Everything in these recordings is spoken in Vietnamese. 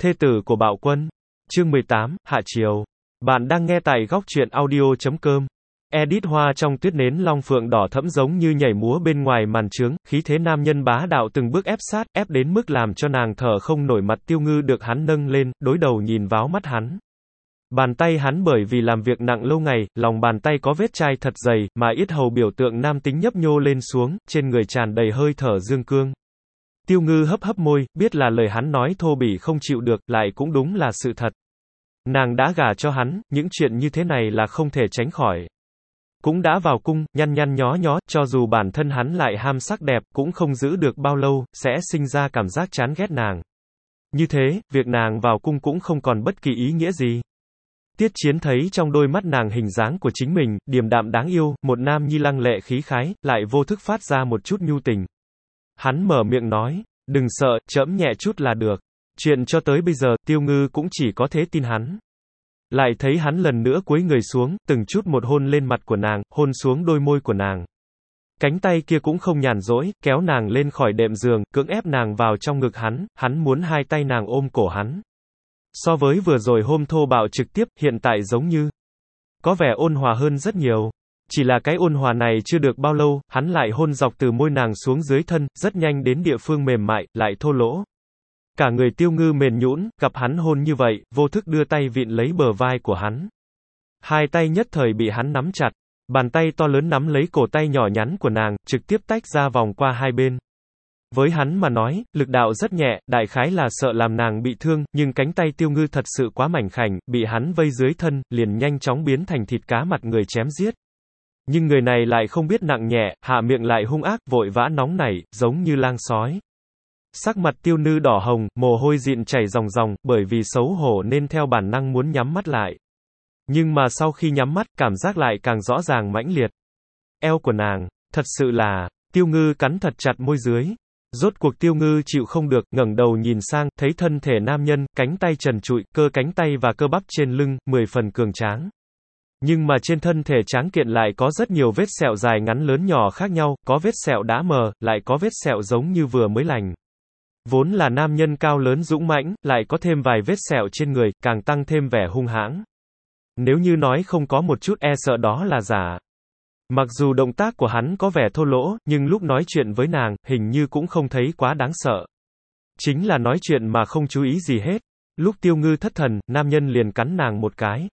Thê tử của Bạo Quân. Chương 18, Hạ Triều. Bạn đang nghe tại góc truyện audio.com. Edit Hoa trong tuyết nến long phượng đỏ thẫm giống như nhảy múa bên ngoài màn trướng, khí thế nam nhân bá đạo từng bước ép sát, ép đến mức làm cho nàng thở không nổi. Mặt Tiêu Ngư được hắn nâng lên, đối đầu nhìn vào mắt hắn. Bàn tay hắn bởi vì làm việc nặng lâu ngày, lòng bàn tay có vết chai thật dày, mà yết hầu biểu tượng nam tính nhấp nhô lên xuống, trên người tràn đầy hơi thở dương cương. Tiêu Ngư hấp hấp môi, biết là lời hắn nói thô bỉ không chịu được, lại cũng đúng là sự thật. Nàng đã gả cho hắn, những chuyện như thế này là không thể tránh khỏi. Cũng đã vào cung, nhăn nhăn nhó nhó, cho dù bản thân hắn lại ham sắc đẹp, cũng không giữ được bao lâu, sẽ sinh ra cảm giác chán ghét nàng. Như thế, việc nàng vào cung cũng không còn bất kỳ ý nghĩa gì. Tiết Chiến thấy trong đôi mắt nàng hình dáng của chính mình, điềm đạm đáng yêu, một nam nhi lăng lệ khí khái, lại vô thức phát ra một chút nhu tình. Hắn mở miệng nói, đừng sợ, trẫm nhẹ chút là được. Chuyện cho tới bây giờ, Tiêu Ngư cũng chỉ có thế tin hắn. Lại thấy hắn lần nữa cúi người xuống, từng chút một hôn lên mặt của nàng, hôn xuống đôi môi của nàng. Cánh tay kia cũng không nhàn rỗi, kéo nàng lên khỏi đệm giường, cưỡng ép nàng vào trong ngực hắn muốn hai tay nàng ôm cổ hắn. So với vừa rồi hôm thô bạo trực tiếp, hiện tại giống như có vẻ ôn hòa hơn rất nhiều. Chỉ là cái ôn hòa này chưa được bao lâu, hắn lại hôn dọc từ môi nàng xuống dưới thân, rất nhanh đến địa phương mềm mại, lại thô lỗ. Cả người Tiêu Ngư mềm nhũn, gặp hắn hôn như vậy, vô thức đưa tay vịn lấy bờ vai của hắn. Hai tay nhất thời bị hắn nắm chặt, bàn tay to lớn nắm lấy cổ tay nhỏ nhắn của nàng, trực tiếp tách ra vòng qua hai bên. Với hắn mà nói, lực đạo rất nhẹ, đại khái là sợ làm nàng bị thương, nhưng cánh tay Tiêu Ngư thật sự quá mảnh khảnh, bị hắn vây dưới thân, liền nhanh chóng biến thành thịt cá mặt người chém giết. Nhưng người này lại không biết nặng nhẹ, hạ miệng lại hung ác, vội vã nóng nảy, giống như lang sói. Sắc mặt Tiêu Ngư đỏ hồng, mồ hôi dịn chảy ròng ròng, bởi vì xấu hổ nên theo bản năng muốn nhắm mắt lại. Nhưng mà sau khi nhắm mắt, cảm giác lại càng rõ ràng mãnh liệt. Eo của nàng, thật sự là, Tiêu Ngư cắn thật chặt môi dưới. Rốt cuộc Tiêu Ngư chịu không được, ngẩng đầu nhìn sang, thấy thân thể nam nhân, cánh tay trần trụi, cơ cánh tay và cơ bắp trên lưng, 10 phần cường tráng. Nhưng mà trên thân thể tráng kiện lại có rất nhiều vết sẹo dài ngắn lớn nhỏ khác nhau, có vết sẹo đã mờ, lại có vết sẹo giống như vừa mới lành. Vốn là nam nhân cao lớn dũng mãnh, lại có thêm vài vết sẹo trên người, càng tăng thêm vẻ hung hãng. Nếu như nói không có một chút e sợ đó là giả. Mặc dù động tác của hắn có vẻ thô lỗ, nhưng lúc nói chuyện với nàng, hình như cũng không thấy quá đáng sợ. Chính là nói chuyện mà không chú ý gì hết. Lúc Tiêu Ngư thất thần, nam nhân liền cắn nàng một cái.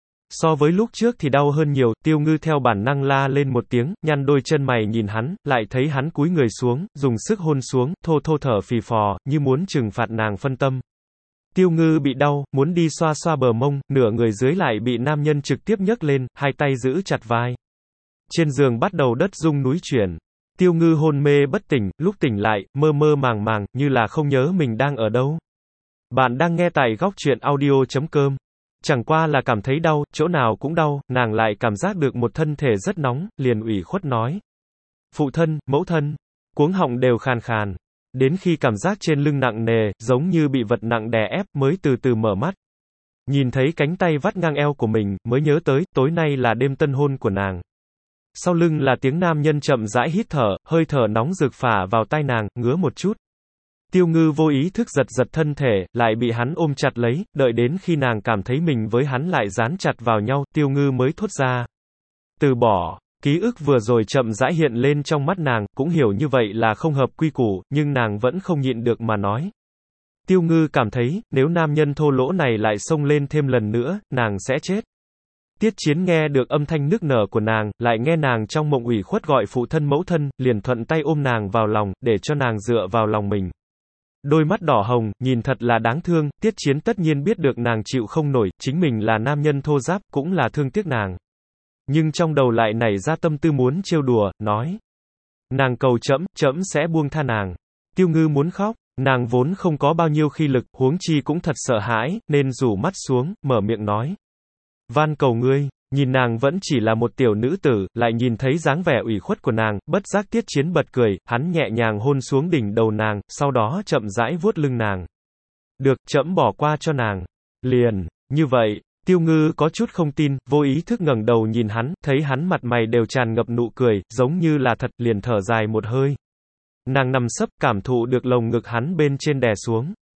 So với lúc trước thì đau hơn nhiều, Tiêu Ngư theo bản năng la lên một tiếng, nhăn đôi chân mày nhìn hắn, lại thấy hắn cúi người xuống, dùng sức hôn xuống, thô thô thở phì phò, như muốn trừng phạt nàng phân tâm. Tiêu Ngư bị đau, muốn đi xoa xoa bờ mông, nửa người dưới lại bị nam nhân trực tiếp nhấc lên, hai tay giữ chặt vai. Trên giường bắt đầu đất rung núi chuyển. Tiêu Ngư hôn mê bất tỉnh, lúc tỉnh lại, mơ mơ màng màng, như là không nhớ mình đang ở đâu. Bạn đang nghe tại góc truyện audio.com. Chẳng qua là cảm thấy đau, chỗ nào cũng đau, nàng lại cảm giác được một thân thể rất nóng, liền ủy khuất nói. Phụ thân, mẫu thân, cuống họng đều khàn khàn. Đến khi cảm giác trên lưng nặng nề, giống như bị vật nặng đè ép, mới từ từ mở mắt. Nhìn thấy cánh tay vắt ngang eo của mình, mới nhớ tới, tối nay là đêm tân hôn của nàng. Sau lưng là tiếng nam nhân chậm rãi hít thở, hơi thở nóng rực phả vào tai nàng, ngứa một chút. Tiêu Ngư vô ý thức giật giật thân thể, lại bị hắn ôm chặt lấy, đợi đến khi nàng cảm thấy mình với hắn lại dán chặt vào nhau, Tiêu Ngư mới thốt ra. Từ bỏ, ký ức vừa rồi chậm rãi hiện lên trong mắt nàng, cũng hiểu như vậy là không hợp quy củ, nhưng nàng vẫn không nhịn được mà nói. Tiêu Ngư cảm thấy, nếu nam nhân thô lỗ này lại xông lên thêm lần nữa, nàng sẽ chết. Tiết Chiến nghe được âm thanh nức nở của nàng, lại nghe nàng trong mộng ủy khuất gọi phụ thân mẫu thân, liền thuận tay ôm nàng vào lòng, để cho nàng dựa vào lòng mình. Đôi mắt đỏ hồng, nhìn thật là đáng thương, Tiết Chiến tất nhiên biết được nàng chịu không nổi, chính mình là nam nhân thô giáp, cũng là thương tiếc nàng. Nhưng trong đầu lại nảy ra tâm tư muốn trêu đùa, nói. Nàng cầu trẫm sẽ buông tha nàng. Tiêu Ngư muốn khóc, nàng vốn không có bao nhiêu khí lực, huống chi cũng thật sợ hãi, nên rủ mắt xuống, mở miệng nói. Van cầu ngươi. Nhìn nàng vẫn chỉ là một tiểu nữ tử, lại nhìn thấy dáng vẻ ủy khuất của nàng, bất giác Tiết Chiến bật cười, hắn nhẹ nhàng hôn xuống đỉnh đầu nàng, sau đó chậm rãi vuốt lưng nàng. Được, trẫm bỏ qua cho nàng. Liền, như vậy, Tiêu Ngư có chút không tin, vô ý thức ngẩng đầu nhìn hắn, thấy hắn mặt mày đều tràn ngập nụ cười, giống như là thật, liền thở dài một hơi. Nàng nằm sấp, cảm thụ được lồng ngực hắn bên trên đè xuống.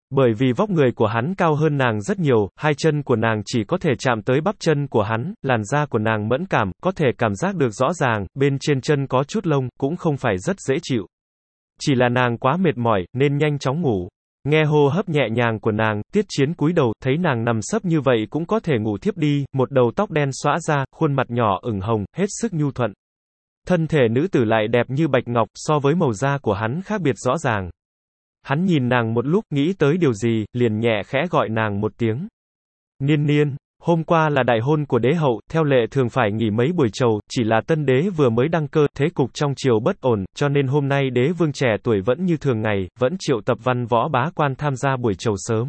Bởi vì vóc người của hắn cao hơn nàng rất nhiều, hai chân của nàng chỉ có thể chạm tới bắp chân của hắn, làn da của nàng mẫn cảm, có thể cảm giác được rõ ràng, bên trên chân có chút lông, cũng không phải rất dễ chịu. Chỉ là nàng quá mệt mỏi, nên nhanh chóng ngủ. Nghe hô hấp nhẹ nhàng của nàng, Tiết Chiến cúi đầu, thấy nàng nằm sấp như vậy cũng có thể ngủ thiếp đi, một đầu tóc đen xõa ra, khuôn mặt nhỏ ửng hồng, hết sức nhu thuận. Thân thể nữ tử lại đẹp như bạch ngọc, so với màu da của hắn khác biệt rõ ràng. Hắn nhìn nàng một lúc, nghĩ tới điều gì, liền nhẹ khẽ gọi nàng một tiếng. Niên niên, hôm qua là đại hôn của đế hậu, theo lệ thường phải nghỉ mấy buổi trầu, chỉ là tân đế vừa mới đăng cơ, thế cục trong triều bất ổn, cho nên hôm nay đế vương trẻ tuổi vẫn như thường ngày, vẫn triệu tập văn võ bá quan tham gia buổi trầu sớm.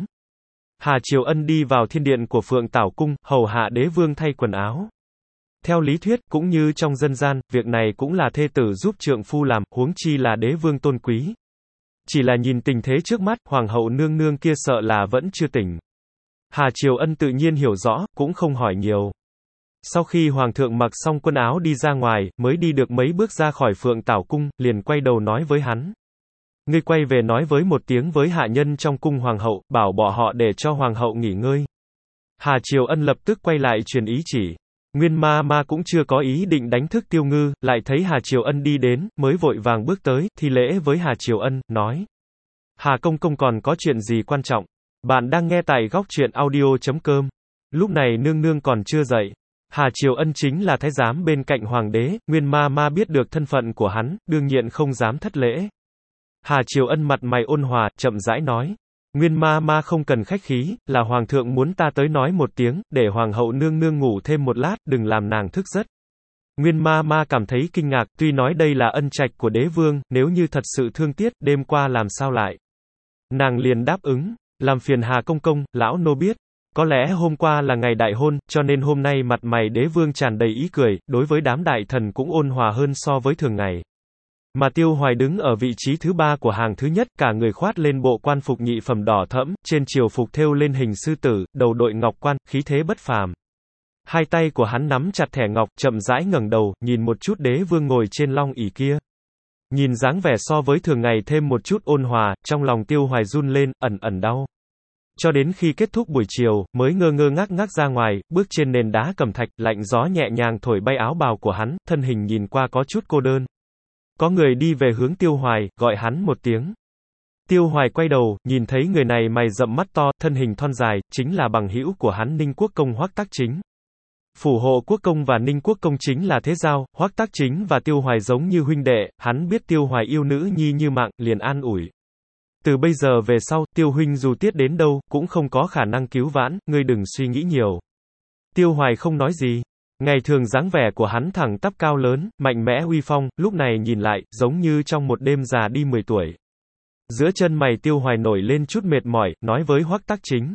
Hà Triều Ân đi vào thiên điện của Phượng Tảo Cung, hầu hạ đế vương thay quần áo. Theo lý thuyết, cũng như trong dân gian, việc này cũng là thê tử giúp trượng phu làm, huống chi là đế vương tôn quý. Chỉ là nhìn tình thế trước mắt, hoàng hậu nương nương kia sợ là vẫn chưa tỉnh. Hà Triều Ân tự nhiên hiểu rõ, cũng không hỏi nhiều. Sau khi hoàng thượng mặc xong quần áo đi ra ngoài, mới đi được mấy bước ra khỏi Phượng Tảo Cung, liền quay đầu nói với hắn. Ngươi quay về nói với một tiếng với hạ nhân trong cung hoàng hậu, bảo bỏ họ để cho hoàng hậu nghỉ ngơi. Hà Triều Ân lập tức quay lại truyền ý chỉ. Nguyên ma ma cũng chưa có ý định đánh thức Tiêu Ngư, lại thấy Hà Triều Ân đi đến, mới vội vàng bước tới, thi lễ với Hà Triều Ân, nói. Hà công công còn có chuyện gì quan trọng? Bạn đang nghe tại góc truyện audio.com. Lúc này nương nương còn chưa dậy. Hà Triều Ân chính là thái giám bên cạnh hoàng đế, Nguyên ma ma biết được thân phận của hắn, đương nhiên không dám thất lễ. Hà Triều Ân mặt mày ôn hòa, chậm rãi nói. Nguyên ma ma không cần khách khí, là hoàng thượng muốn ta tới nói một tiếng, để hoàng hậu nương nương ngủ thêm một lát, đừng làm nàng thức giấc. Nguyên ma ma cảm thấy kinh ngạc, tuy nói đây là ân trạch của đế vương, nếu như thật sự thương tiếc, đêm qua làm sao lại. Nàng liền đáp ứng, làm phiền Hà công công, lão nô biết. Có lẽ hôm qua là ngày đại hôn, cho nên hôm nay mặt mày đế vương tràn đầy ý cười, đối với đám đại thần cũng ôn hòa hơn so với thường ngày. Mà Tiêu Hoài đứng ở vị trí thứ ba của hàng thứ nhất, cả người khoát lên bộ quan phục nhị phẩm đỏ thẫm, trên triều phục thêu lên hình sư tử, đầu đội ngọc quan, khí thế bất phàm. Hai tay của hắn nắm chặt thẻ ngọc, chậm rãi ngẩng đầu, nhìn một chút đế vương ngồi trên long ỷ kia. Nhìn dáng vẻ so với thường ngày thêm một chút ôn hòa, trong lòng Tiêu Hoài run lên, ẩn ẩn đau. Cho đến khi kết thúc buổi chiều, mới ngơ ngơ ngác ngác ra ngoài, bước trên nền đá cẩm thạch, lạnh gió nhẹ nhàng thổi bay áo bào của hắn, thân hình nhìn qua có chút cô đơn. Có người đi về hướng Tiêu Hoài, gọi hắn một tiếng. Tiêu Hoài quay đầu, nhìn thấy người này mày rậm mắt to, thân hình thon dài, chính là bằng hữu của hắn Ninh Quốc công Hoắc Tác Chính. Phủ hộ quốc công và Ninh Quốc công chính là thế giao, Hoắc Tác Chính và Tiêu Hoài giống như huynh đệ, hắn biết Tiêu Hoài yêu nữ nhi như mạng, liền an ủi. Từ bây giờ về sau, Tiêu huynh dù tiết đến đâu, cũng không có khả năng cứu vãn, ngươi đừng suy nghĩ nhiều. Tiêu Hoài không nói gì. Ngày thường dáng vẻ của hắn thẳng tắp cao lớn, mạnh mẽ uy phong, lúc này nhìn lại, giống như trong một đêm già đi 10 tuổi. Giữa chân mày Tiêu Hoài nổi lên chút mệt mỏi, nói với Hoắc Tác Chính.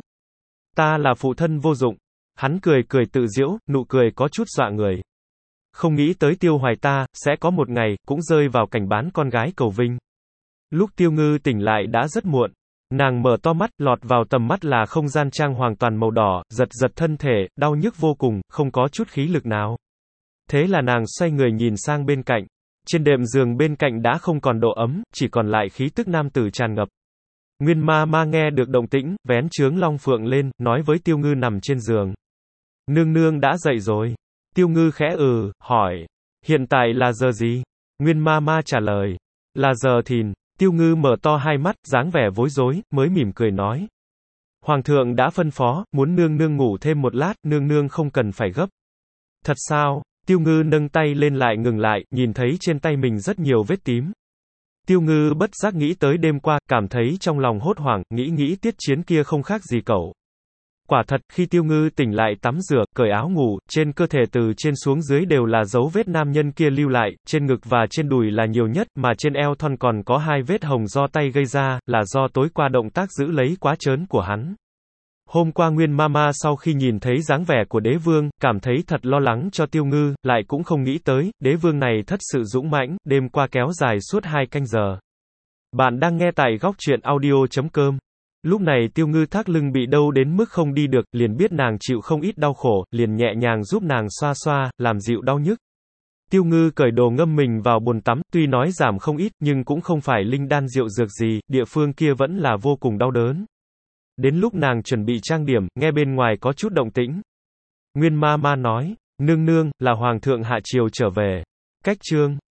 Ta là phụ thân vô dụng. Hắn cười cười tự giễu, nụ cười có chút dọa người. Không nghĩ tới Tiêu Hoài ta, sẽ có một ngày, cũng rơi vào cảnh bán con gái cầu vinh. Lúc Tiêu Ngư tỉnh lại đã rất muộn. Nàng mở to mắt, lọt vào tầm mắt là không gian trang hoàn toàn màu đỏ, giật giật thân thể, đau nhức vô cùng, không có chút khí lực nào. Thế là nàng xoay người nhìn sang bên cạnh. Trên đệm giường bên cạnh đã không còn độ ấm, chỉ còn lại khí tức nam tử tràn ngập. Nguyên ma ma nghe được động tĩnh, vén trướng long phượng lên, nói với Tiêu Ngư nằm trên giường. Nương nương đã dậy rồi. Tiêu Ngư khẽ hỏi. Hiện tại là giờ gì? Nguyên ma ma trả lời. Là giờ thìn. Tiêu Ngư mở to hai mắt, dáng vẻ bối rối, mới mỉm cười nói. Hoàng thượng đã phân phó, muốn nương nương ngủ thêm một lát, nương nương không cần phải gấp. Thật sao? Tiêu Ngư nâng tay lên lại ngừng lại, nhìn thấy trên tay mình rất nhiều vết tím. Tiêu Ngư bất giác nghĩ tới đêm qua, cảm thấy trong lòng hốt hoảng, nghĩ Tiết Chiến kia không khác gì cậu. Quả thật, khi Tiêu Ngư tỉnh lại tắm rửa, cởi áo ngủ, trên cơ thể từ trên xuống dưới đều là dấu vết nam nhân kia lưu lại, trên ngực và trên đùi là nhiều nhất, mà trên eo thon còn có 2 vết hồng do tay gây ra, là do tối qua động tác giữ lấy quá trớn của hắn. Hôm qua Nguyên Mama sau khi nhìn thấy dáng vẻ của đế vương, cảm thấy thật lo lắng cho Tiêu Ngư, lại cũng không nghĩ tới, đế vương này thật sự dũng mãnh, đêm qua kéo dài suốt 2 canh giờ. Bạn đang nghe tại góc truyện audio.com. Lúc này Tiêu Ngư thắt lưng bị đau đến mức không đi được, liền biết nàng chịu không ít đau khổ, liền nhẹ nhàng giúp nàng xoa xoa, làm dịu đau nhức. Tiêu Ngư cởi đồ ngâm mình vào bồn tắm, tuy nói giảm không ít, nhưng cũng không phải linh đan rượu dược gì, địa phương kia vẫn là vô cùng đau đớn. Đến lúc nàng chuẩn bị trang điểm, nghe bên ngoài có chút động tĩnh. Nguyên ma ma nói, nương nương, là hoàng thượng hạ triều trở về. Cách chương